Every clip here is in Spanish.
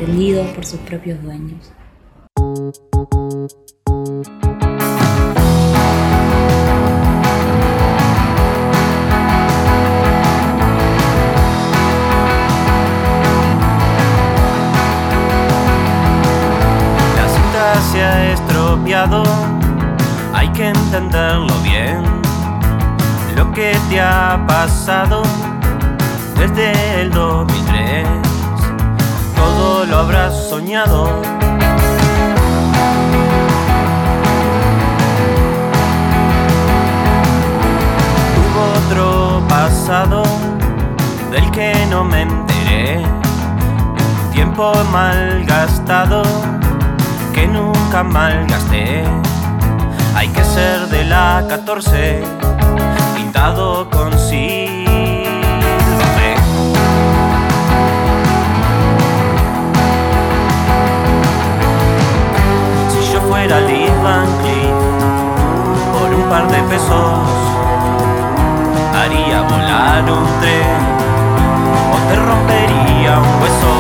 atendidos por sus propios dueños. La cinta se ha estropeado, hay que entenderlo bien. Lo que te ha pasado desde el 2003, todo lo habrás soñado. Hubo otro pasado del que no me enteré, un tiempo malgastado que nunca malgasté. Hay que ser de la 14, pintado con silbaje. Si yo fuera Lee Van Cleef, por un par de pesos haría volar un tren o te rompería un hueso.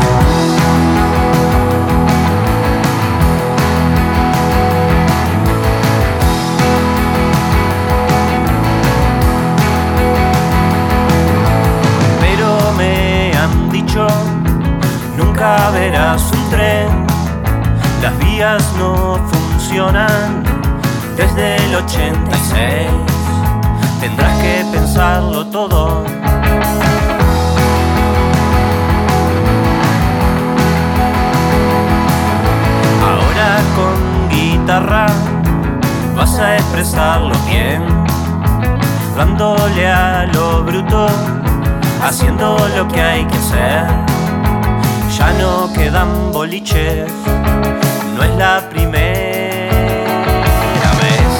Nunca verás un tren, las vías no funcionan desde el 86. Tendrás que pensarlo todo. Ahora con guitarra vas a expresarlo bien, dándole a lo bruto, haciendo lo que hay que hacer. Ya no quedan boliches, no es la primera vez.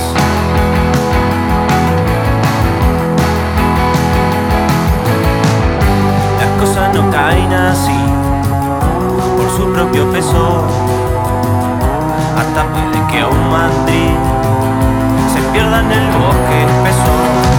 Las cosas no caen así, por su propio peso. Hasta puede que un mandril se pierda en el bosque espeso.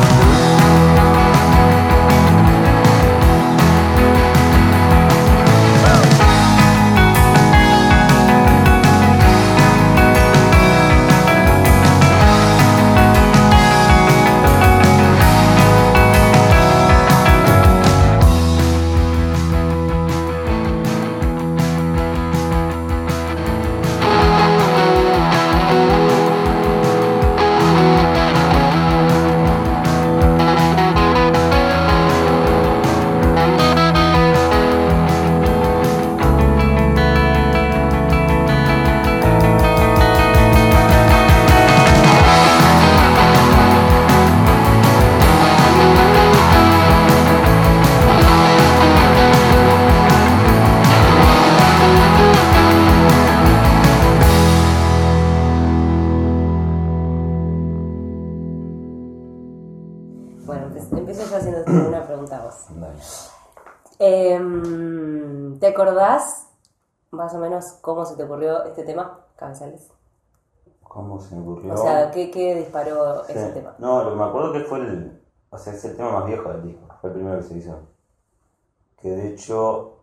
¿Te acordás más o menos cómo se te ocurrió este tema, Cabezales? ¿Cómo se me ocurrió? O sea, ¿qué disparó ese tema? No, lo que me acuerdo que fue es el tema más viejo del disco, fue el primero que se hizo. Que de hecho,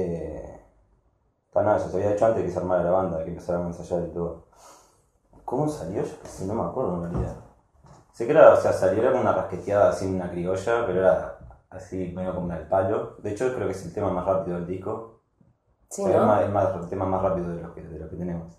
nada, ya se había hecho antes que se armara la banda, que empezáramos a ensayar y todo. ¿Cómo salió? Yo casi no me acuerdo en realidad. Sé que salió era como una rasqueteada así en una criolla, pero era así medio como una del palo. De hecho creo que es el tema más rápido del disco. Sí, o sea, ¿no? Es el tema más rápido de lo que tenemos.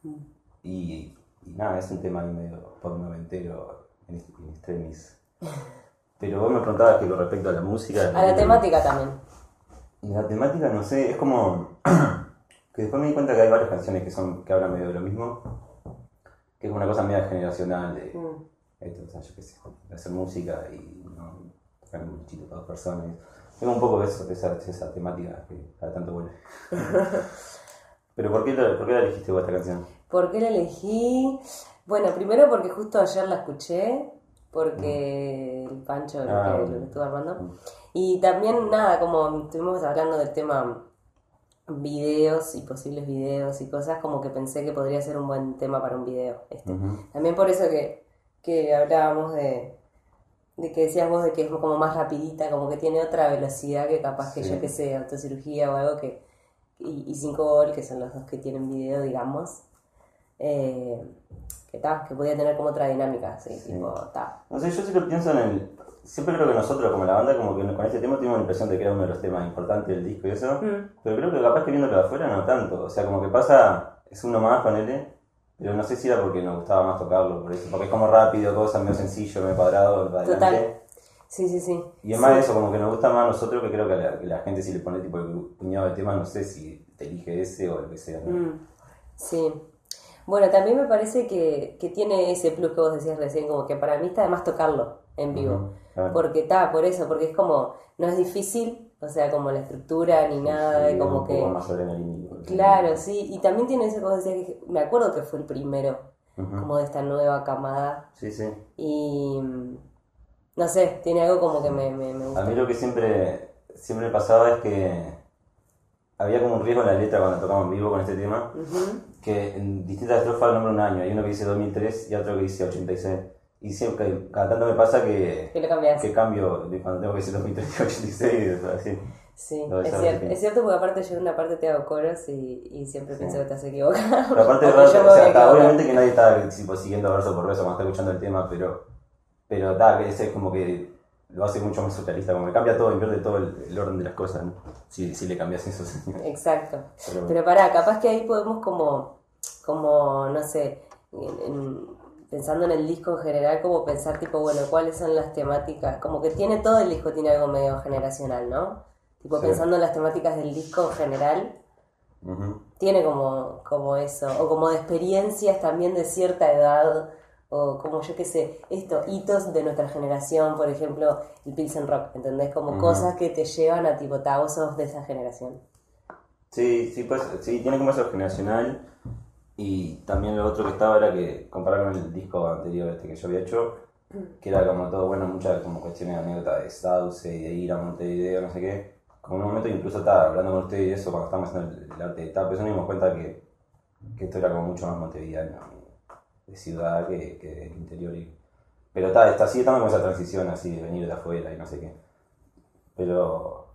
Y nada, es un tema ahí medio pop noventero, en extremis. Pero vos me preguntabas que con respecto a la música... A la temática también. La temática, no sé, es como... que después me di cuenta que hay varias canciones que hablan medio de lo mismo. Que es una cosa media generacional de... Esto, o sea, yo qué sé, de hacer música y no tocar un bichito para dos personas. Tengo un poco de esa temática que cada tanto vuelve. Pero ¿por qué la elegiste vos esta canción? ¿Por qué la elegí? Bueno, primero porque justo ayer la escuché, porque el Pancho lo que estuvo armando. Y también, nada, como estuvimos hablando del tema videos y posibles videos y cosas, como que pensé que podría ser un buen tema para un video. También por eso que hablábamos de que decías vos de que es como más rapidita, como que tiene otra velocidad que capaz que yo que sé, autocirugía o algo que y 5 Gol, que son los dos que tienen video, digamos. Que podía tener como otra dinámica, así, Sí. tipo, No sé, yo siempre pienso en el... Siempre creo que nosotros, como la banda, como que con este tema tuvimos la impresión de que era uno de los temas importantes del disco y eso, pero creo que capaz que viéndolo de afuera no tanto. O sea, como que pasa, es uno más, ponele, pero no sé si era porque nos gustaba más tocarlo, por eso, porque es como rápido, cosa medio sencillo, medio cuadrado, para Total. adelante. Sí. Y es más eso, como que nos gusta más a nosotros, que creo que la gente si le pone tipo el puñado de temas, no sé si te elige ese o el que sea, ¿no? Sí. Bueno, también me parece que tiene ese plus que vos decías recién, como que para mí está de más tocarlo en vivo. Claro. Porque por eso, porque es como, no es difícil, o sea, como la estructura ni nada, Sí, como un que... poco más adrenalínico. Claro, sí, y también tiene eso que vos decías, que me acuerdo que fue el primero, como de esta nueva camada, Sí, sí. y no sé, tiene algo como que me gusta. A mí lo que siempre pasaba es que había como un riesgo en la letra cuando tocamos en vivo con este tema, que en distintas estrofas nombra un año, hay uno que dice 2003 y otro que dice 86. Y siempre, cada tanto me pasa que lo cambias. que cambio cuando tengo que decir 2003 y 86, así. Sí, Lo de es saber, cierto, sí. es cierto porque aparte yo en una parte te hago coros y siempre pienso que te has equivocado. Pero aparte, O de que yo me o voy a sea, equivocar. obviamente que nadie está tipo, siguiendo verso por verso cuando está escuchando el tema, pero que ese es como que lo hace mucho más surrealista, como que cambia todo, invierte todo el orden de las cosas, ¿no? Si le cambias eso. Exacto. Pero- Pero pará, capaz que ahí podemos como no sé, pensando en el disco en general, como pensar tipo, bueno, cuáles son las temáticas, como que tiene todo el disco, tiene algo medio generacional, ¿no? Tipo, Sí. pensando en las temáticas del disco en general, tiene como eso, o como de experiencias también de cierta edad, o como yo qué sé, hitos de nuestra generación, por ejemplo, el Pilsen Rock, ¿entendés? Como cosas que te llevan a tipo, vos sos de esa generación. Sí, pues, sí, tiene como eso generacional. Y también lo otro que estaba era que, comparado con el disco anterior que yo había hecho, que era como todo, bueno, muchas como cuestiones de anécdotas de Sauce y de ir a Montevideo, no sé qué. Como en un momento incluso estaba hablando con ustedes y eso cuando estábamos haciendo el arte de tapa, eso nos dimos cuenta que esto era como mucho más montevideano, de ciudad que del interior. Pero sigue estando con esa transición así de venir de afuera y no sé qué. Pero...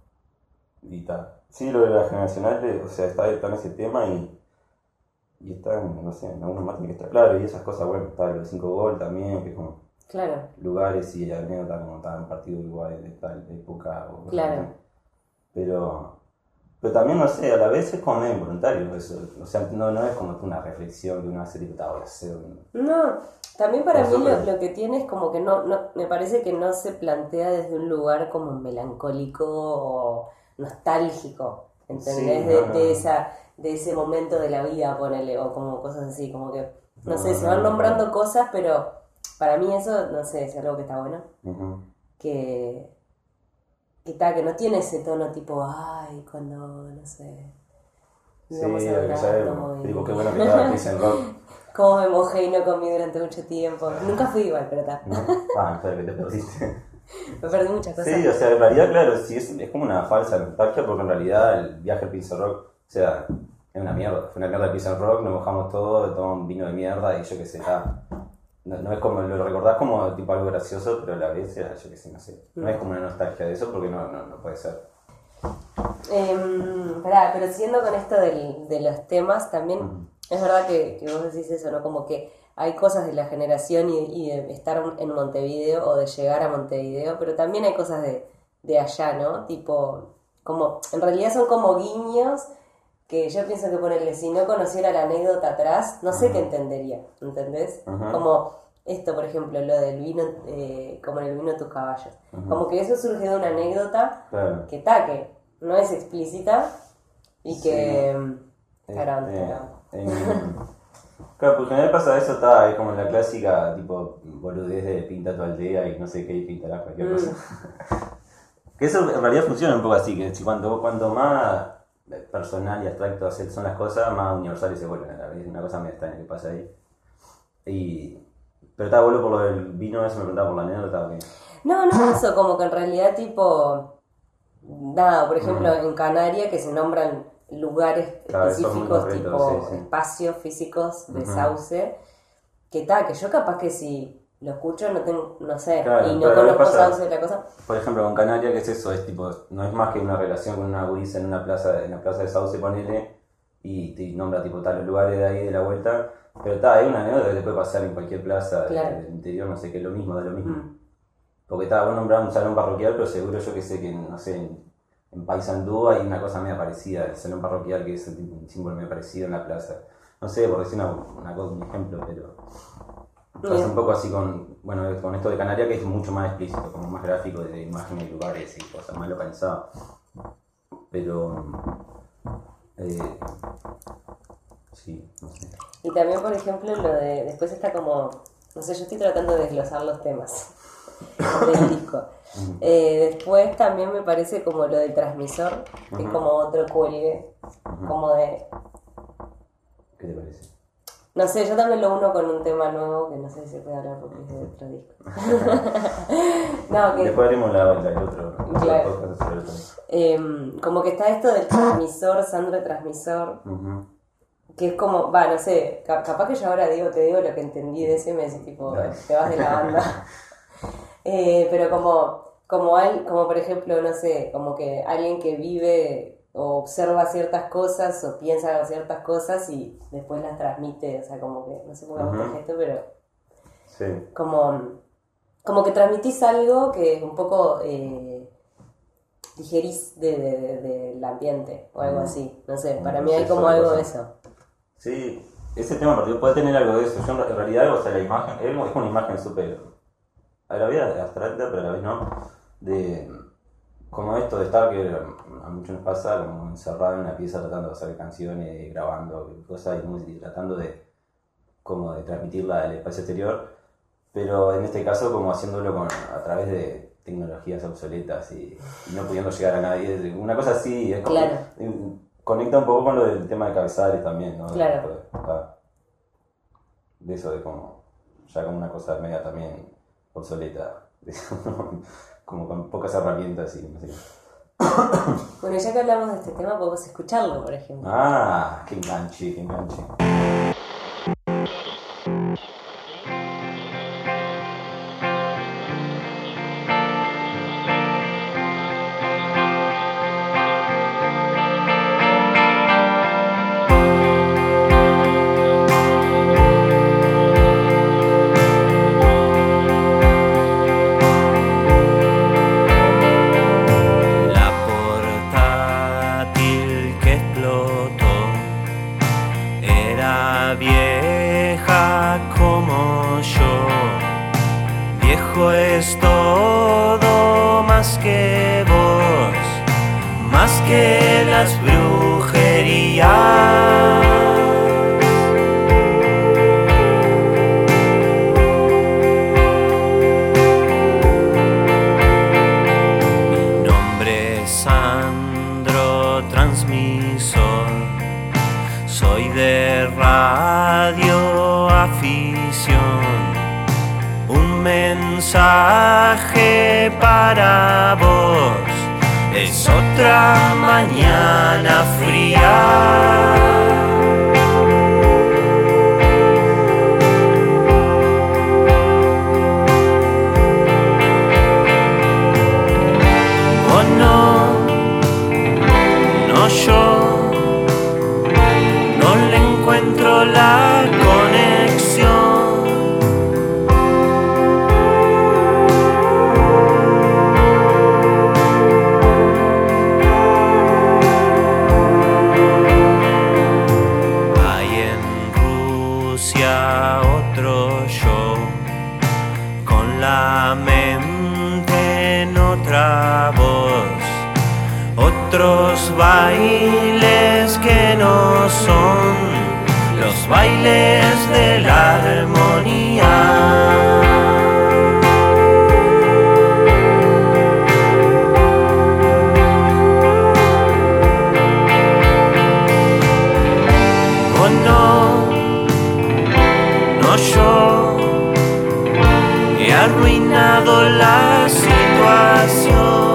Sí, lo de la generacional, o sea, está en ese tema y está, no sé, en algunos más tiene que estar claro y esas cosas, bueno, está lo de 5 Gol también, que es como Claro, lugares y anécdotas como estaban partido Uruguay de tal época o cosas Claro. así. Pero también, no sé, a la vez es como medio involuntario eso, o sea, no es como una reflexión que uno hace tipo, voy a hacer no, también para mí Nosotros- lo que tiene es como que no, me parece que no se plantea desde un lugar como melancólico o nostálgico, ¿entendés? Sí, no. De ese momento de la vida, ponele, o como cosas así, como que, no sé, se No, van no, nombrando no. cosas, pero para mí eso, no sé, es algo que está bueno, Ujú. que que no tiene ese tono tipo, ay, cuando, no sé, Sí, íbamos a ya Durazno sabemos, y- digo, qué bueno que estaba Pilsen Rock, cómo me mojé y no comí durante mucho tiempo. Nunca fui igual, pero está. ¿no? Espera que te perdiste. Me perdí muchas cosas. Sí, o sea, en realidad, claro, sí, es como una falsa nostalgia porque en realidad el viaje al Pilsen Rock, o sea, es una mierda. Fue una mierda el Pilsen Rock, nos mojamos todo, tomamos un vino de mierda y yo qué sé, no es como, lo recordás como tipo algo gracioso, pero a la vez era, yo qué sé, no sé. No es como una nostalgia de eso porque no puede ser. Pero siguiendo con esto de los temas, también es verdad que vos decís eso, ¿no? Como que hay cosas de la generación y de estar en Montevideo o de llegar a Montevideo, pero también hay cosas de allá, ¿no? Tipo, como, en realidad son como guiños que yo pienso que ponerle, si no conociera la anécdota atrás, no sé qué entendería, ¿entendés? Como esto, por ejemplo, lo del vino, como en el vino tus caballos. Como que eso surge de una anécdota Claro. que no es explícita y que... Claro, Claro, pues en general pasa eso, es como la clásica tipo boludez de pinta tu aldea y no sé qué y pintarás cualquier cosa. Que eso en realidad funciona un poco así, que si cuanto más personal y abstracto son las cosas, más universales se vuelven. Es una cosa medio extraña que pasa ahí. Pero está bueno por lo del vino, eso me preguntaba por la anécdota. ¿O qué? No, eso, como que en realidad tipo... Nada, por ejemplo, en Canarias que se nombran lugares Claro, eso es muy específicos, concreto, tipo sí. espacios físicos de Sauce, que yo capaz que si lo escucho, no sé, Claro, y no pero conozco pasa- Sauce de la cosa. Por ejemplo, con Canaria, ¿qué es eso? Es tipo, no es más que una relación con una gurisa en la plaza de Sauce, ponele, y te nombra tipo tales lugares de ahí de la vuelta. Pero está, es una anécdota que te puede pasar en cualquier plaza Claro. del interior, no sé, que es lo mismo, de lo mismo. Mm. Porque está, vos nombrás un salón parroquial, pero seguro yo que sé que, no sé, en Paysandú hay una cosa media parecida, el salón parroquial que es un símbolo medio parecido en la plaza. No sé, por decir un ejemplo, pero pasa un poco así con esto de Canaria, que es mucho más explícito, como más gráfico de imágenes y lugares y cosas más localizadas. Pero sí, no sé. Y también, por ejemplo, lo de. Después está como. No sé, yo estoy tratando de desglosar los temas del disco. Después también me parece como lo del transmisor, que es como otro cuelgue, como de. ¿Qué te parece? No sé, yo también lo uno con un tema nuevo que no sé si se puede hablar porque es de otro disco. No, que. Después haremos el otro. Claro. Podcast sobre el otro. Como que está esto del transmisor, Sandro transmisor. Ujú. Que es como, va, no sé, capaz que yo ahora te digo lo que entendí de ese mes, tipo, Dale. te vas de la banda. Pero como por ejemplo, no sé, como que alguien que vive o observa ciertas cosas o piensa ciertas cosas y después las transmite, o sea, como que, no sé por qué me gusta esto, pero Sí. como que transmitís algo que un poco digerís del ambiente o algo así, no sé, para mí hay como algo de eso. Sí, ese tema en particular puede tener algo de eso. Yo en realidad, o sea, la imagen, es una imagen súper, a la vida abstracta, pero a la vez no, de como esto de estar, que a muchos nos pasa, como encerrado en una pieza tratando de hacer canciones, grabando cosas y tratando de como de transmitirla al espacio exterior, pero en este caso como haciéndolo a través de tecnologías obsoletas y no pudiendo llegar a nadie, una cosa así, es como, Claro. conecta un poco con lo del tema de Cabezares también, ¿no? Claro. De eso de como, ya como una cosa media también obsoleta, como con pocas herramientas y no sé. Bueno, ya que hablamos de este tema, podemos escucharlo, por ejemplo. Ah, qué enganche, qué enganche. La portátil que explotó era vieja como yo. Viejo es todo más que vos, más que las brujerías. Mi nombre es Sandro Transmisor, soy de radio afición. Un mensaje para vos, es otra mañana fría. Oh no, no yo, no le encuentro la conexión. Hay en Rusia otro yo, con la mente en otra voz, otros bailes que no son los bailes de la armonía. Oh no, no yo, he arruinado la situación.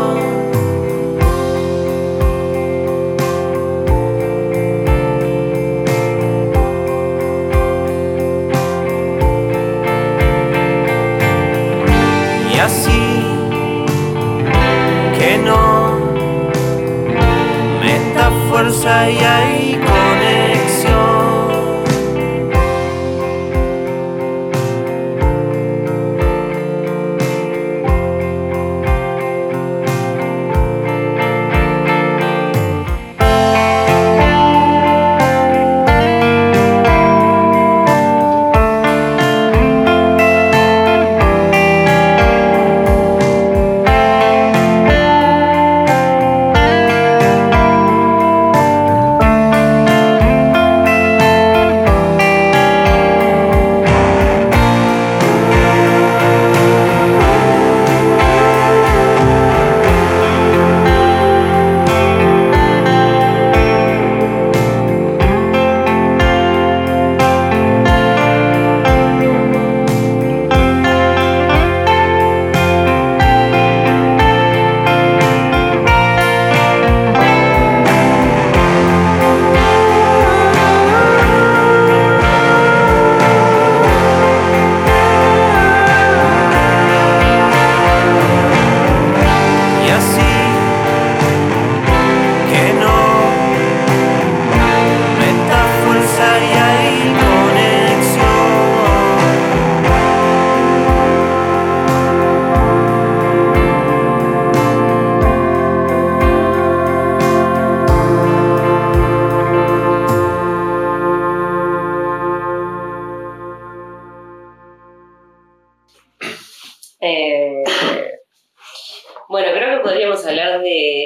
creo que podríamos hablar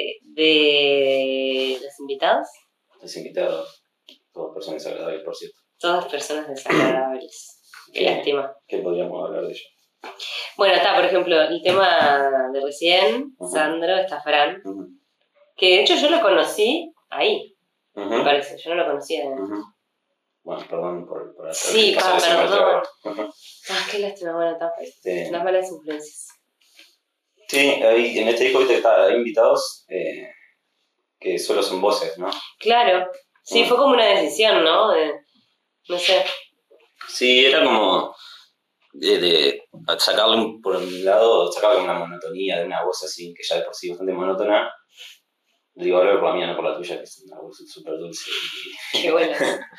de los invitados. Los invitados, todas personas agradables, por cierto. Todas personas desagradables. Qué lástima. ¿Qué podríamos hablar de ello? Bueno, está, por ejemplo, el tema de recién, Sandro, está Fran, que de hecho yo lo conocí ahí, me parece, yo no lo conocía. Bueno, perdón por hacer sí, perdón. Qué lástima, bueno, está. Unas malas influencias. Sí, ahí, en este disco viste que hay invitados que solo son voces, ¿no? Claro, sí, fue como una decisión, ¿no? No sé. Sí, era como de sacarle por un lado, sacarle una monotonía de una voz así, que ya de por sí bastante monótona. Digo, hablo por la mía, no por la tuya, que es una voz súper dulce. Qué buena.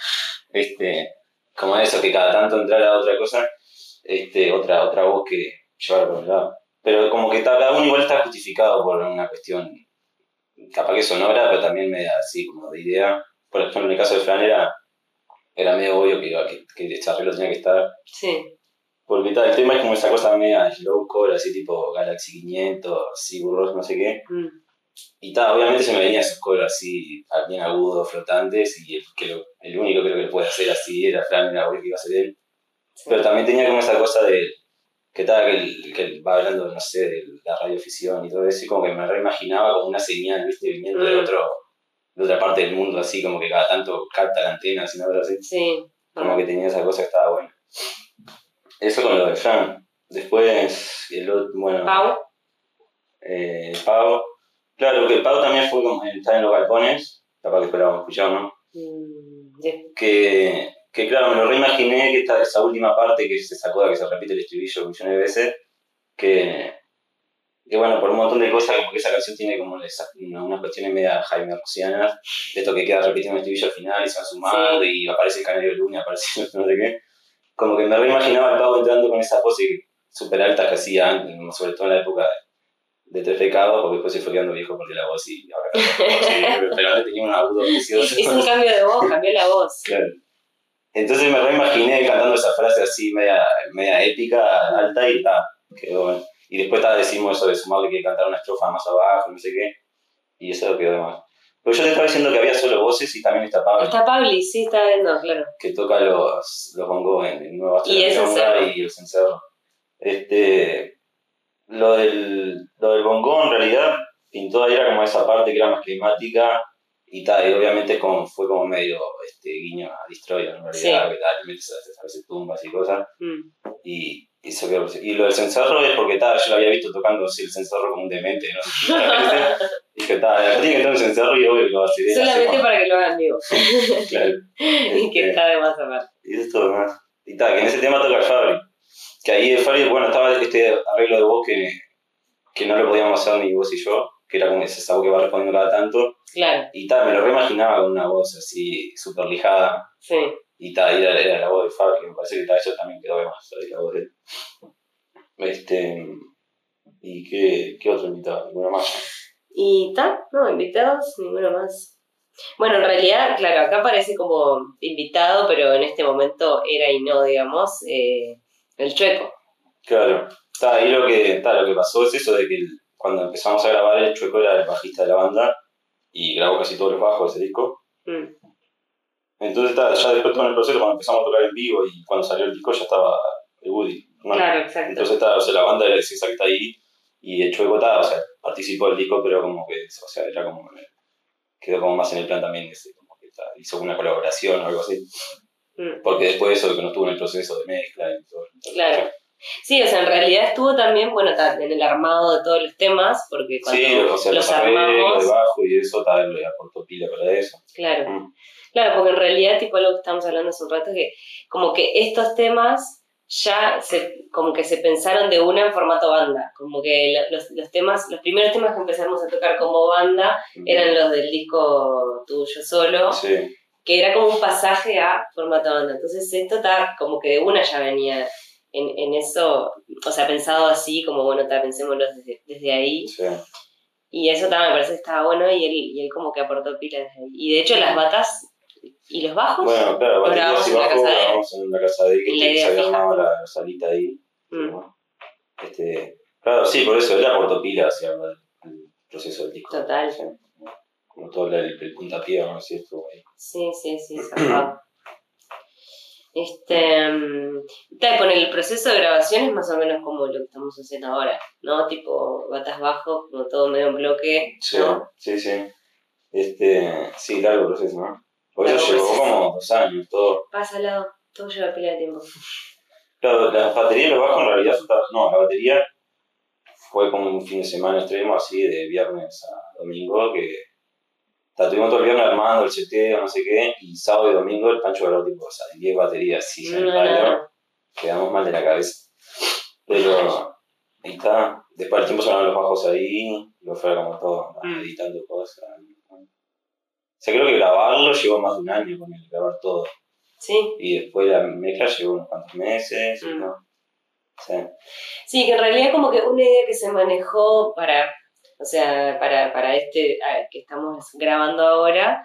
Como eso, que cada tanto entrara otra cosa, otra voz que llevara por un lado. Pero como que cada uno igual está justificado por una cuestión, capaz que sonora, pero también media así como de idea. Por ejemplo, en el caso de Fran era medio obvio que este arreglo tenía que estar. Sí. Porque el tema es como esa cosa media slowcore, así tipo Galaxy 500, Sigur Rós, no sé qué. Y obviamente se me venían esos coros así, bien agudos, flotantes, y el único creo que lo puede hacer así era Fran, era obvio que iba a ser él. Sí. Pero también tenía como esa cosa de que va hablando, no sé, de la radiofisión y todo eso, y como que me reimaginaba como una señal, ¿viste? Viniendo de otra parte del mundo, así como que cada tanto capta la antena, así, ¿no? Así. Sí. Como que tenía esa cosa que estaba buena. Eso con lo de Fran. Después, el otro, bueno... Pau. Pau. Claro, que Pau también fue como estar en los galpones, capaz que esperábamos escuchar, ¿no? Sí. Que claro, me lo reimaginé que esa última parte que se sacó, que se repite el estribillo millones de veces, que bueno, por un montón de cosas, como que esa canción tiene como unas cuestiones media Jaime Rosianas, de esto que queda repitiendo el estribillo al final y se va sumando y aparece el Canario de Luna, aparece no sé qué. Como que me reimaginaba el Pau entrando con esas voces súper altas que hacía antes, sobre todo en la época de Tres Pecados, porque después se fue quedando viejo porque la voz y ahora pero antes tenía un agudo precioso. Hizo un cambio de voz, cambió la voz. Claro. Entonces me reimaginé cantando esa frase así media épica, alta y quedó bueno. Y después decimos eso de sumarle que cantar una estrofa más abajo, no sé qué, y eso quedó de más. Pero yo te estaba diciendo que había solo voces y también está Pabli. Está Pabli, sí, está viendo, claro. Que toca los bongos en Nueva Estrella y el cencerro. Lo del bongo en realidad pintó ahí era como esa parte que era más climática y obviamente fue como medio guiño a Destroyer en realidad, sí. Que metes a veces tumbas y cosas. Y lo del cencerro es porque yo lo había visto tocando así el cencerro como un demente, ¿no? Y que tiene que estar un cencerro y obvio que lo va a hacer. Solamente para que lo hagan vivo. Claro. Y que está de más aparte. Y eso es todo demás. Y que en ese tema toca el Fabri. Que ahí de Fabri, bueno, estaba este arreglo de voz que no lo podíamos hacer ni vos y yo, que era como esa voz que va respondiendo cada tanto. Claro. Y me lo reimaginaba con una voz así súper lijada. Sí. Y era la voz de Fabri, que me parece que eso también quedó de más, la voz de él. ¿Y qué otro invitado? ¿Ninguno más? Y no, invitados, ninguno más. Bueno, en realidad, claro, acá parece como invitado, pero en este momento era y no, digamos, el Chueco. Claro, ahí lo que pasó es eso de que cuando empezamos a grabar el Chueco era el bajista de la banda y grabó casi todos los bajos de ese disco. Entonces ya después todo el proceso, cuando empezamos a tocar en vivo y cuando salió el disco ya estaba el Woody, ¿no? Claro, exacto. Entonces la banda es esa que está ahí y el Chueco participó del disco, pero como que, era como quedó como más en el plan también, como que hizo una colaboración o algo así. Porque después de eso que no estuvo en el proceso de mezcla y todo. Claro. Sí, en realidad estuvo también, en el armado de todos los temas, porque cuando los armamos... debajo y eso, le aportó pila para eso. Claro. Claro, porque en realidad, lo que estábamos hablando hace un rato, es que como que estos temas ya como que se pensaron de una en formato banda, como que los primeros temas que empezamos a tocar como banda eran los del disco Tuyo Solo, sí. Que era como un pasaje a formato banda. Entonces esto está como que de una ya venía en eso, pensado así, como pensémoslo desde ahí. Sí. Y eso me parece que estaba bueno y él como que aportó pila desde ahí. Y de hecho las batas y los bajos, bueno, claro, grabamos en la casa de él, que se había armado la salita ahí. Claro, sí, por eso él aportó pila hacia el proceso del disco. Total. ¿Sí? Como todo el puntapié, ¿no? Así estuvo ahí. Sí, zarpado. Con el proceso de grabación es más o menos como lo que estamos haciendo ahora, ¿no? Tipo, batas bajo, como todo medio en bloque, ¿no? Sí. Sí, largo proceso, ¿no? Por eso llevó como 2 años, todo. Pasa al lado, todo lleva pila de tiempo. Claro, las baterías y los bajos en realidad no, la batería fue como un fin de semana extremo, así de viernes a domingo, que estuvimos todo el viernes armando el seteo, no sé qué, y sábado y domingo el Pancho grabó tipo, 10 baterías, sí, en el radio, quedamos mal de la cabeza. Pero, ahí está, después del tiempo sonaron los bajos ahí, lo fue como todo, editando cosas. O sea, creo que grabarlo llevó más de un año con el grabar todo. Sí. Y después la mezcla llevó unos cuantos meses, ¿no? Sí, que en realidad como que una idea que se manejó para que estamos grabando ahora,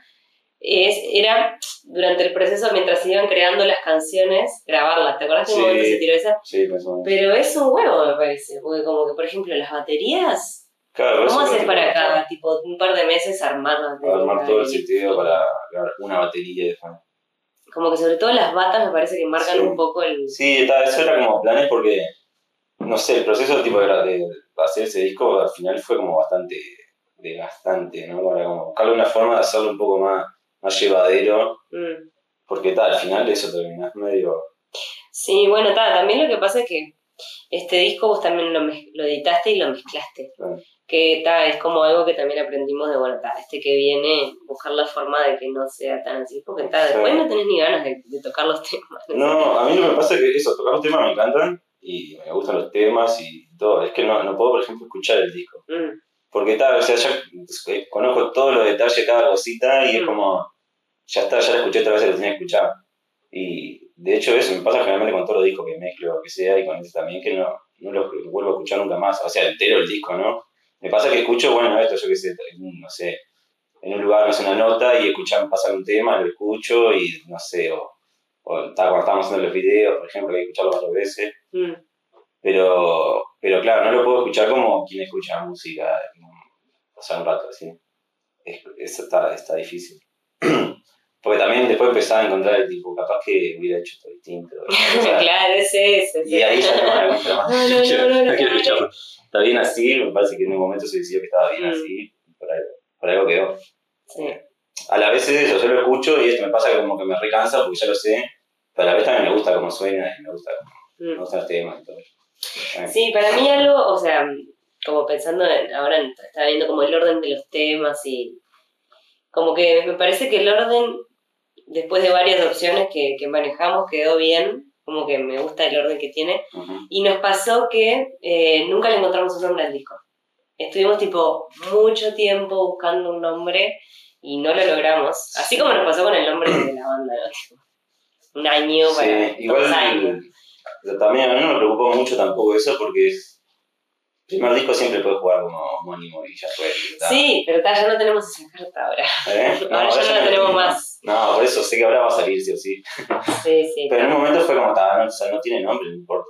era durante el proceso, mientras se iban creando las canciones, grabarlas. ¿Te acordás que un momento se tiró esa? Sí, más o menos. Pero es un huevo, me parece, porque como que, por ejemplo, las baterías, claro, ¿cómo haces para cada tipo un par de meses armarlas? Armar todo el sitio para grabar una batería de fan. Como que sobre todo las batas me parece que marcan un poco el... Sí, eso era como planes porque, no sé, el proceso tipo de hacer ese disco al final fue como bastante desgastante, ¿no? Para como buscar una forma de hacerlo un poco más llevadero, porque al final de eso terminás medio... Sí, bueno, también lo que pasa es que este disco vos también lo editaste y lo mezclaste. Que es como algo que también aprendimos de, que viene, buscar la forma de que no sea tan así, porque después no tenés ni ganas de tocar los temas. No, a mí lo que me pasa es que tocar los temas me encantan y me gustan los temas y todo, es que no puedo, por ejemplo, escuchar el disco. Porque ya conozco todos los detalles, cada cosita y es como, ya lo escuché otra vez y lo tenía que escuchar. Y de hecho eso me pasa generalmente con todos los discos que mezclo o que sea y con este también, que no los vuelvo a escuchar nunca más, o sea, entero el disco, ¿no? Me pasa que escucho, esto yo qué sé, no sé, en un lugar, no sé, una nota y pasar un tema, lo escucho y no sé, o cuando estábamos haciendo los videos, por ejemplo, hay que escucharlo varias veces. Pero claro, no lo puedo escuchar como quien escucha música, un rato así. Eso está difícil. Porque también después empezaba a encontrar el tipo, capaz que hubiera hecho todo distinto. O sea, claro, ese. Y ahí ya no me gusta más. No quiero escucharlo. Está bien así, me parece que en un momento se decidió que estaba bien así, por algo quedó. Sí. A la vez es eso, yo lo escucho y me pasa que como que me recansa porque ya lo sé, pero a la vez también me gusta cómo suena y me gusta los temas y todo eso. Sí, para mí algo, como pensando ahora, estaba viendo como el orden de los temas y como que me parece que el orden, después de varias opciones que manejamos, quedó bien, como que me gusta el orden que tiene, y nos pasó que nunca le encontramos un nombre al disco. Estuvimos mucho tiempo buscando un nombre y no lo logramos, así como nos pasó con el nombre de la banda, ¿no? Un año para 2 años. También a mí no me preocupó mucho tampoco eso porque el primer disco siempre puede jugar como homónimo y ya fue. Sí, pero ya no tenemos esa carta ahora. Ahora ya no la tenemos más. No, por eso sé que ahora va a salir sí o sí. Sí. Pero en un momento fue como, no tiene nombre, no importa.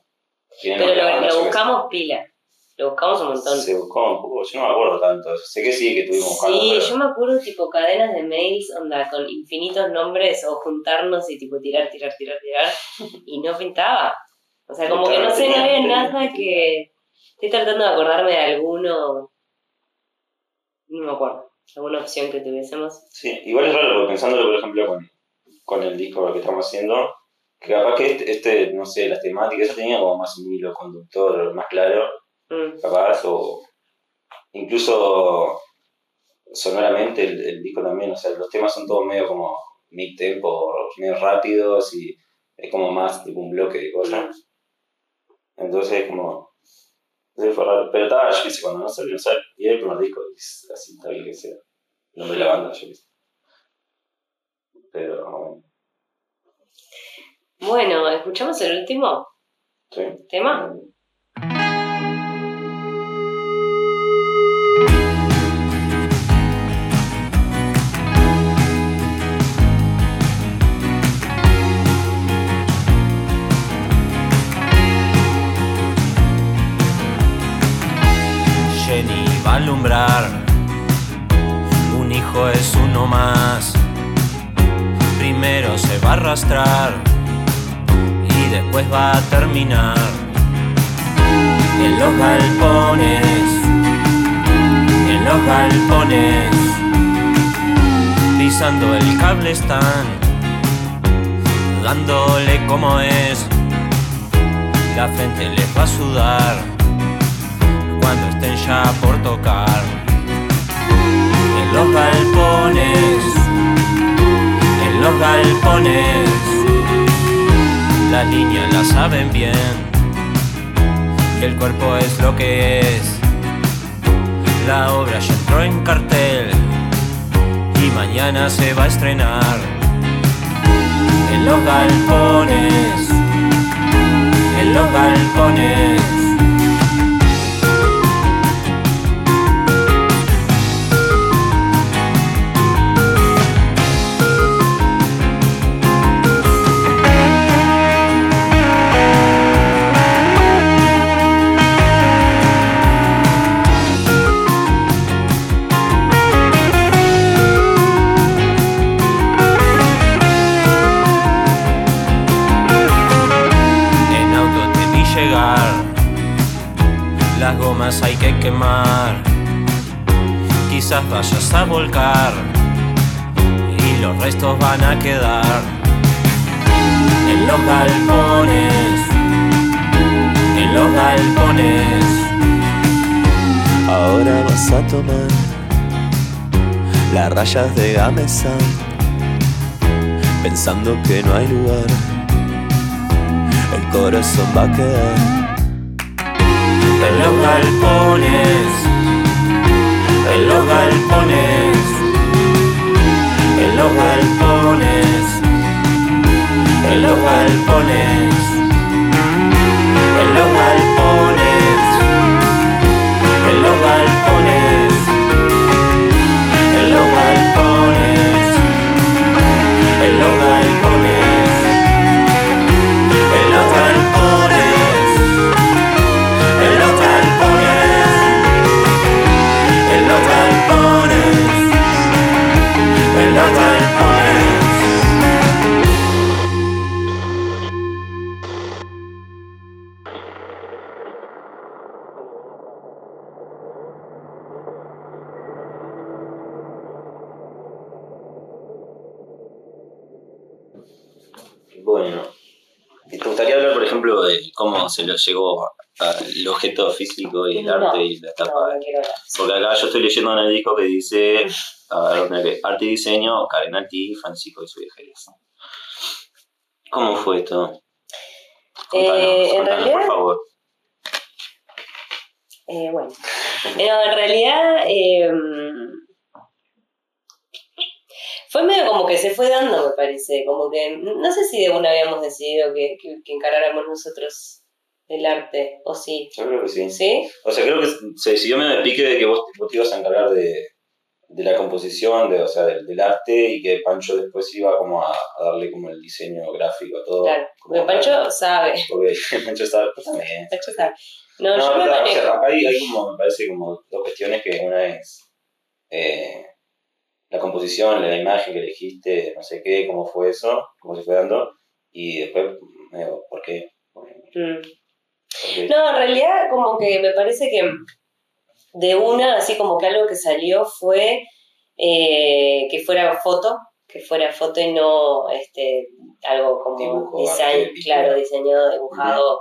Pero lo buscamos pila. Lo buscamos un montón. Se buscó un poco, yo no me acuerdo tanto. Sé que sí, que estuvimos buscando. Sí, yo me acuerdo cadenas de mails, con infinitos nombres o juntarnos y tirar. Y no pintaba. O sea, como que no había nada que... Estoy tratando de acordarme de alguno... No me acuerdo. Alguna opción que tuviésemos. Sí, igual es raro, porque pensándolo, por ejemplo, con el disco que estamos haciendo, que capaz que no sé, las temáticas, eso tenía como más un hilo conductor más claro. Capaz, o incluso sonoramente el disco también, o sea, los temas son todos medio como mid-tempo, medio rápidos y es como más tipo un bloque de cosas. Entonces como, fue raro, pero yo qué sé, cuando no sale, y el primer disco, es así, está bien que sea el nombre de la banda, yo qué sé. Pero bueno. Bueno, ¿escuchamos el último tema? sembrar. Un hijo es uno más. Primero se va a arrastrar y después va a terminar en los galpones, en los galpones. Pisando el cable están, dándole como es. La frente les va a sudar cuando estén ya por tocar. En los galpones, en los galpones, las líneas las saben bien, que el cuerpo es lo que es. La obra ya entró en cartel y mañana se va a estrenar. En los galpones, en los galpones. Las gomas hay que quemar, quizás vayas a volcar y los restos van a quedar en los galpones, en los galpones. Ahora vas a tomar las rayas de Gamesan, pensando que no hay lugar, el corazón va a quedar en los galpones, en los galpones, en los galpones, en los galpones, en los galpones, en los galpones, en los galpones, en los galpones, en los galpones. Bueno, ¿te gustaría hablar, por ejemplo, de cómo se lo llegó al objeto físico y el arte y la etapa? No quiero hablar. Porque acá yo estoy leyendo en el disco que dice arte y diseño, Carenati, Francisco y su viejería. ¿Cómo fue esto? En realidad, por favor. Bueno, en realidad fue medio como que se fue dando, me parece, como que no sé si de una habíamos decidido que encaráramos nosotros el arte, o sí. Yo creo que sí. ¿Sí? O sea, creo que se decidió medio el pique de que vos te ibas a encargar de la composición, o sea, del arte, y que Pancho después iba como a darle como el diseño gráfico a todo. Claro, porque Pancho sabe. Porque Pancho sabe también. Pancho sabe. No, yo me pero, manejo. o sea, acá hay como, me parece, como dos cuestiones, que una es la composición, la imagen que elegiste, no sé qué, cómo fue eso, cómo se fue dando, y después, ¿por qué? No, en realidad como que me parece que de una, así como que algo que salió fue que fuera foto y no algo como dibujo, design, claro, diseñado, dibujado.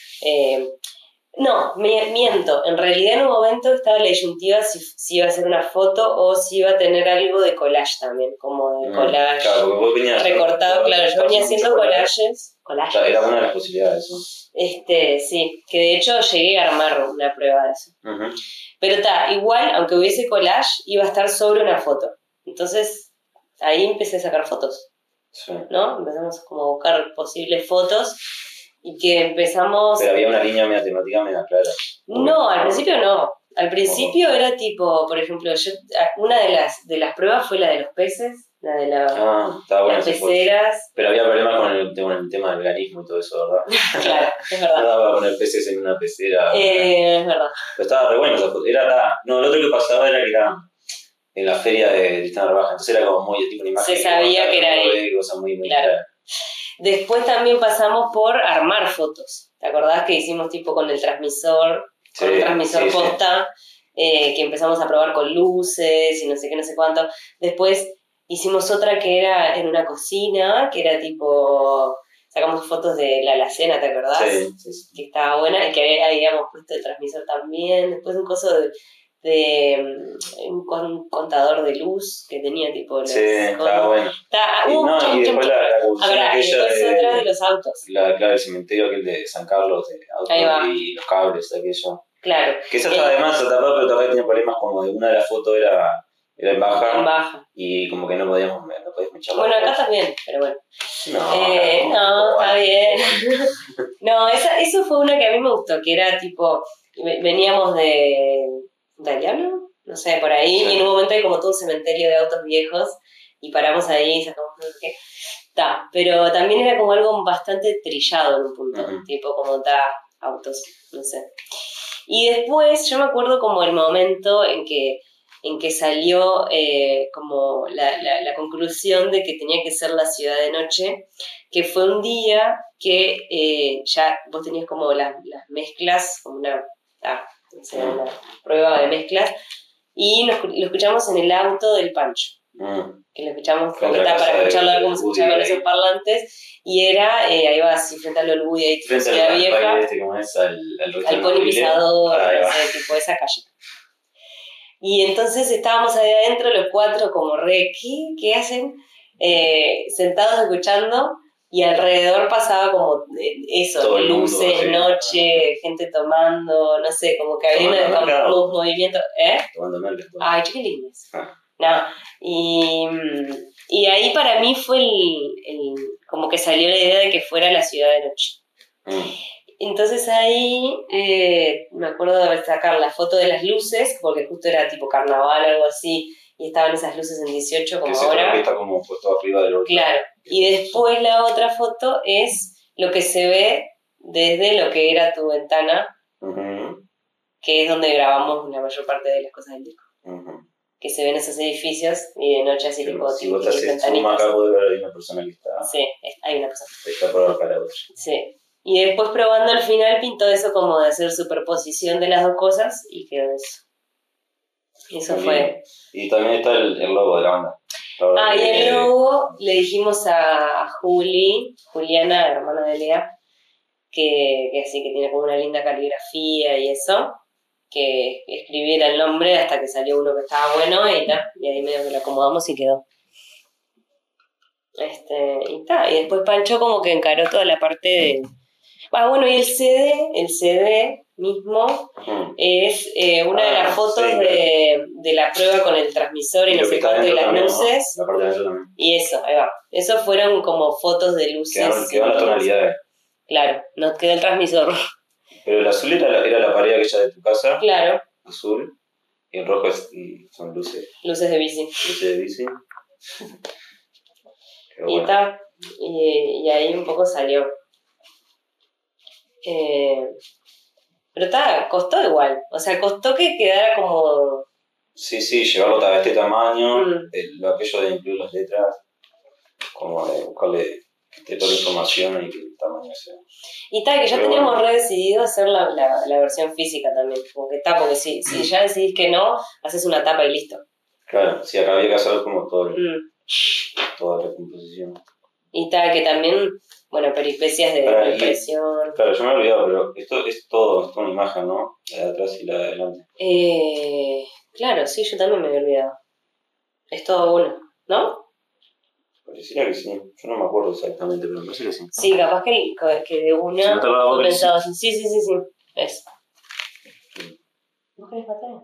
No, miento. En realidad en un momento estaba la disyuntiva si iba a ser una foto o si iba a tener algo de collage también, como de collage. Claro, porque vos venías recortado, claro, yo venía haciendo collages. Claro, era una de las posibilidades, ¿no? Sí, que de hecho llegué a armar una prueba de eso. Uh-huh. Pero igual, aunque hubiese collage, iba a estar sobre una foto. Entonces, ahí empecé a sacar fotos. Sí. ¿No? Empezamos como a buscar posibles fotos y que empezamos... Pero había una línea matemática media clara. No, al principio no. Al principio era tipo, por ejemplo, una de las pruebas fue la de los peces, la de estaba bueno las ese foto. peceras. Pero había problemas con el tema del veganismo y todo eso, ¿verdad? Claro, es No verdad. daba poner peces en una pecera. Es verdad. Pero estaba re bueno esa foto. No, lo otro que pasaba era que era en la feria de Tristán Narvaja, entonces era como muy tipo una imagen. Se sabía que era ahí. Cosas muy Claro. claras. Después también pasamos por armar fotos. ¿Te acordás que hicimos tipo con el transmisor? Sí, con un transmisor sí, posta, que empezamos a probar con luces y no sé qué, no sé cuánto. Después hicimos otra que era en una cocina, que era tipo... Sacamos fotos de la alacena, ¿te acordás? Sí. Que estaba buena y que ahí habíamos puesto el transmisor también. Después un coso de un contador de luz que tenía tipo... Sí, estaba bueno. Y después la evolución y aquella después otra de los autos. Claro, el cementerio aquel de San Carlos, de autos Ahí va. y los cables, aquello. Claro. Que esa estaba además, esa etapa, pero todavía tenía problemas como de una de las fotos era en baja. Y como que no podíamos echarla. Bueno, acá también, pero bueno. No, está bien. No, eso fue una que a mí me gustó, que era tipo, veníamos de Diablo, no sé, por ahí, sí. Y en un momento hay como todo un cementerio de autos viejos, y paramos ahí, sacamos no sé qué. Pero también era como algo bastante trillado en un punto, tipo como autos, no sé. Y después yo me acuerdo como el momento en que salió como la conclusión de que tenía que ser la ciudad de noche, que fue un día que ya vos tenías como las mezclas, como una prueba de mezclas, y lo escuchamos en el auto del Pancho. Que lo escuchamos para escucharlo a ver cómo se escuchaba con esos parlantes, y era, ahí va así, frente al Woody ahí, Ciudad Vieja, al Pony Pisador, no sé, tipo esa calle. Y entonces estábamos ahí adentro los cuatro como ¿qué hacen? Sentados escuchando, y alrededor pasaba como eso, todo luces, noche, gente tomando, no sé, como que había un movimiento, Tomando merca. Ay, qué lindo eso. No, y ahí para mí fue como que salió la idea de que fuera la ciudad de noche. Entonces ahí me acuerdo de sacar la foto de las luces, porque justo era tipo carnaval o algo así, y estaban esas luces en 18 como ahora. Que está como puesto arriba del otro. Claro, y después la otra foto es lo que se ve desde lo que era tu ventana, que es donde grabamos la mayor parte de las cosas del disco. Que se ven esos edificios y de noche así tipo... Si vos te haces zoom acá podés ver, hay una persona que está... Sí, hay una persona. Está por acá la otra. Sí. Y después probando al final pintó eso como de hacer superposición de las dos cosas y quedó eso. Eso fue. Y también está el logo de la banda. Y el logo le dijimos a Juliana, hermana de Lea, que así que tiene como una linda caligrafía y eso, que escribiera el nombre hasta que salió uno que estaba bueno y ahí medio que lo acomodamos y quedó. Y después Pancho como que encaró toda la parte de... y el CD mismo es una de las fotos de la prueba con el transmisor y no sé cuánto y las luces. ¿No? La parte de eso también. Y eso, ahí va. Eso fueron como fotos de luces. Quedaron las tonalidades. Claro, nos quedó el transmisor. Pero el azul era la pared aquella de tu casa. Claro. Azul. Y el rojo son luces. Luces de bici. Luces de bici. Y y ahí un poco salió. Pero costó igual. O sea, costó que quedara como... Sí, llevarlo a este tamaño. Aquello de incluir las letras. Como de buscarle toda la información y que el tamaño sea. Y que ya teníamos decidido hacer la versión física también. Porque si ya decidís que no, haces una tapa y listo. Claro, sí, acá había que hacer como toda la composición. Y que también, peripecias de impresión. Claro, yo me he olvidado, pero esto es toda una imagen, ¿no? La de atrás y la de adelante. Claro, sí, yo también me había olvidado. Es todo uno, ¿no? Pareciera que sí, yo no me acuerdo exactamente, pero me parece que sí. Sí, capaz que de una... Si no te acordás, pensado así. Sí, es. ¿No querés matar?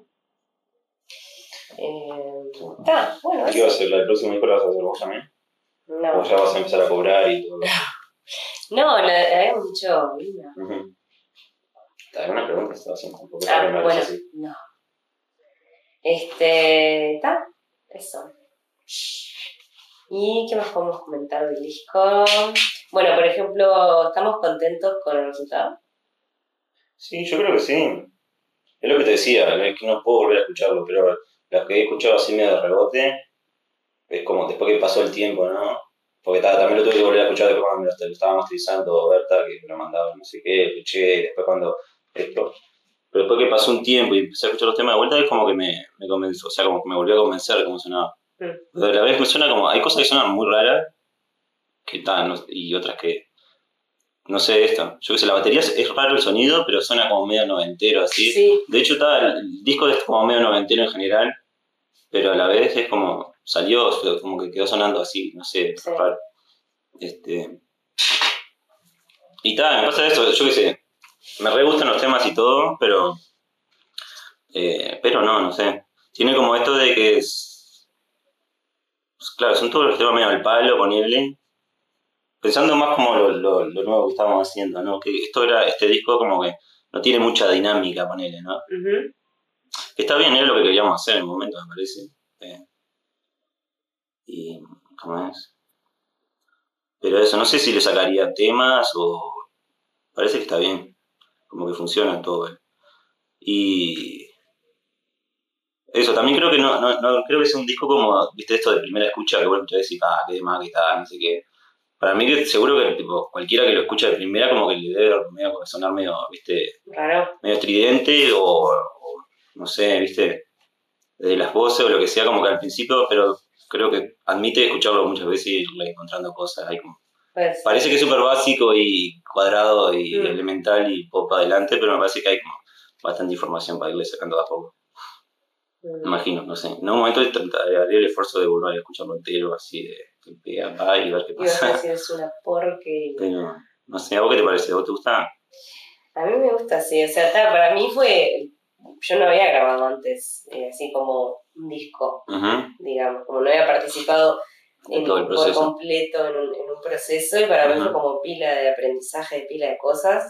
Bueno. ¿Qué vas a hacer? ¿La próxima disco la vas a hacer vos también? No. ¿O ya vas a empezar a cobrar y todo? No, la habíamos dicho linda. Una pregunta estaba haciendo un poco. Bueno, no. Eso. ¿Y qué más podemos comentar del disco? Bueno, por ejemplo, ¿estamos contentos con el resultado? Sí, yo creo que sí. Es lo que te decía, es que no puedo volver a escucharlo, pero las que he escuchado así medio de rebote, es como después que pasó el tiempo, ¿no? Porque también lo tuve que volver a escuchar después cuando lo estaba masterizando Berta, que me lo mandaba no sé qué, escuché, después cuando esto. Pero después que pasó un tiempo y empecé a escuchar los temas de vuelta, es como que me convenció, o sea, como que me volvió a convencer cómo sonaba. Pero a la vez me suena como, hay cosas que suenan muy raras, que tal, y otras que, no sé, esto. Yo que sé, la batería es raro el sonido, pero suena como medio noventero, así. Sí. De hecho, el disco es como medio noventero en general, pero a la vez es como, salió, como que quedó sonando así, no sé, Sí. raro. Y tal, me pasa eso, yo qué sé, me re gustan los temas y todo, pero no sé. Tiene como esto de que claro, son todos los temas medio al palo, ponerle. Pensando más como lo nuevo que estábamos haciendo, ¿no? Que este disco como que no tiene mucha dinámica, ponerle, ¿no? Uh-huh. Que está bien, es lo que queríamos hacer en el momento, me parece. Y, ¿cómo es? Pero eso, no sé si le sacaría temas o... Parece que está bien, como que funciona todo. Y... Eso, también creo que no creo que es un disco como, viste, esto de primera escucha, que vos escuchás y decís, qué demás, qué tal, no sé qué. Para mí que seguro que tipo, cualquiera que lo escucha de primera como que le debe medio sonar medio, viste, Raro. medio estridente o no sé, viste, de las voces o lo que sea, como que al principio, pero creo que admite escucharlo muchas veces y irle encontrando cosas. Hay como, Pues, parece que es súper básico y cuadrado y elemental y pop adelante, pero me parece que hay como bastante información para irle sacando de a poco. Imagino, no sé. En un momento haría el esfuerzo de volver a escucharlo entero, así de pegar y ver qué pasa. Iba a decir, es una porquería. Pero, no sé, ¿a vos qué te parece? ¿A vos te gusta? A mí me gusta, sí. O sea, para mí fue... Yo no había grabado antes, así como un disco, digamos. Como no había participado por completo en un proceso. Y para mí fue como pila de aprendizaje, pila de cosas.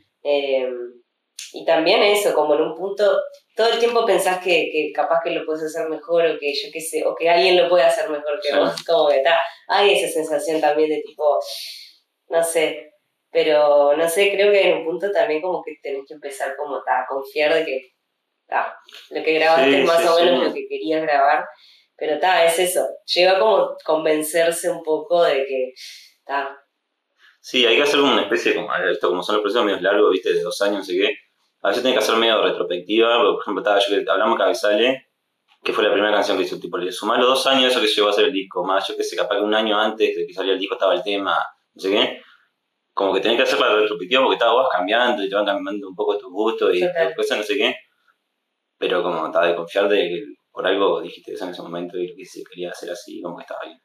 Y también eso, como en un punto... Todo el tiempo pensás que capaz que lo puedes hacer mejor o que yo qué sé, o que alguien lo puede hacer mejor que vos. Como que hay esa sensación también de tipo, no sé, pero no sé, creo que en un punto también como que tenés que empezar como a confiar de que lo que grabaste es más o menos lo que querías grabar, pero es eso, lleva como convencerse un poco de que Sí, hay que hacer como una especie, como son los procesos medio largos, viste, de 2 años, no sé qué. A veces tenés que hacer medio retrospectiva, porque, por ejemplo, yo que hablamos de Cabezale, que fue la primera canción que hizo, tipo, le sumás los 2 años eso que llegó a ser el disco, más yo que sé, capaz que un año antes de que saliera el disco estaba el tema, no sé qué. Como que tenés que hacer la retrospectiva porque vas cambiando y te van cambiando un poco tus gustos y cosas, no sé qué. Pero como de confiar de que por algo dijiste eso en ese momento y lo que se quería hacer así, como que estaba bien.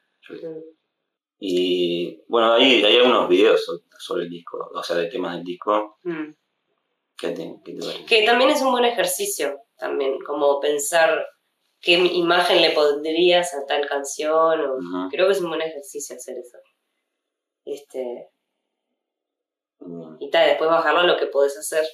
Y bueno, hay algunos videos sobre el disco, o sea, de temas del disco. ¿Qué te parece? Que también es un buen ejercicio, también, como pensar qué imagen le pondrías a tal canción. Creo que es un buen ejercicio hacer eso. Y después bajarlo a lo que podés hacer.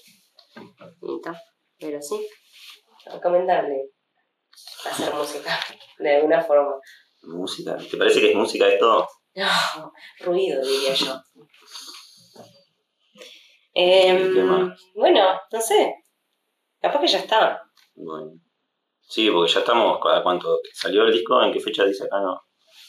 Pero sí, recomendable hacer música, de alguna forma. ¿Música? ¿Te parece que es música esto? No, ruido, diría yo. ¿Qué más? Bueno, no sé. Capaz que ya está. Bueno. Sí, porque ya estamos, ¿a cuánto? ¿Salió el disco? ¿En qué fecha dice acá? No.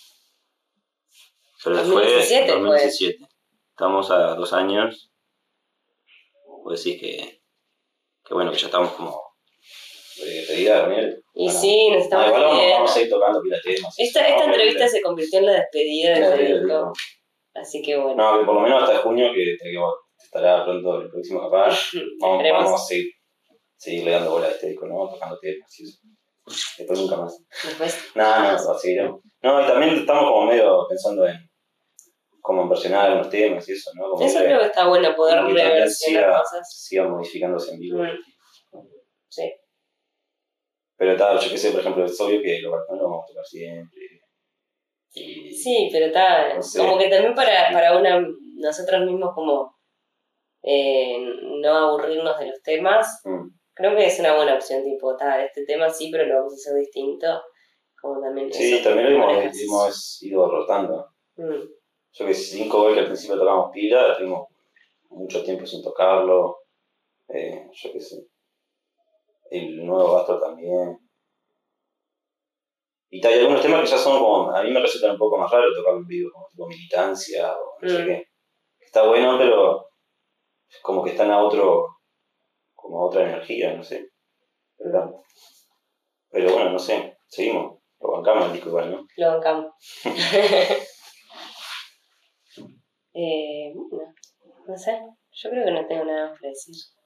Pero 2017, fue 2017. Pues. Estamos a 2 años. Vos decís que bueno, que ya estamos como despedida, Daniel. Y bueno, sí, nos estamos vamos a ir tocando pila de temas. Esta entrevista se convirtió en la despedida del disco. Así que bueno. No, por lo menos hasta junio, que estará pronto el próximo capaz. Vamos a seguirle dando bola a este disco, ¿no? Tocando temas y eso. Después nunca más. ¿Después? No, seguiremos. No, y también estamos como medio pensando en cómo versionar algunos temas y eso, ¿no? Como eso creo que está bueno, poder reversionar cosas. Siga modificándose en vivo. Sí. Pero yo qué sé, por ejemplo, es obvio que lo vamos a tocar siempre. Sí, pero no sé. Como que también para nosotros mismos como no aburrirnos de los temas, creo que es una buena opción, tipo, este tema sí, pero lo vamos a hacer distinto. Como también Sí, eso, también lo parejas. hemos ido rotando. Yo que 5 hoy que al principio tocamos pila, tuvimos mucho tiempo sin tocarlo. Yo qué sé. El nuevo Gastro también. Y hay algunos temas que ya son como, a mí me resultan un poco más raros tocar en vivo, como tipo Militancia o no sé qué. Está bueno, pero es como que están como a otra energía, no sé. Pero bueno, no sé, seguimos. Lo bancamos el disco igual, ¿no? Lo bancamos. Bueno, no sé, yo creo que no tengo nada más que decir.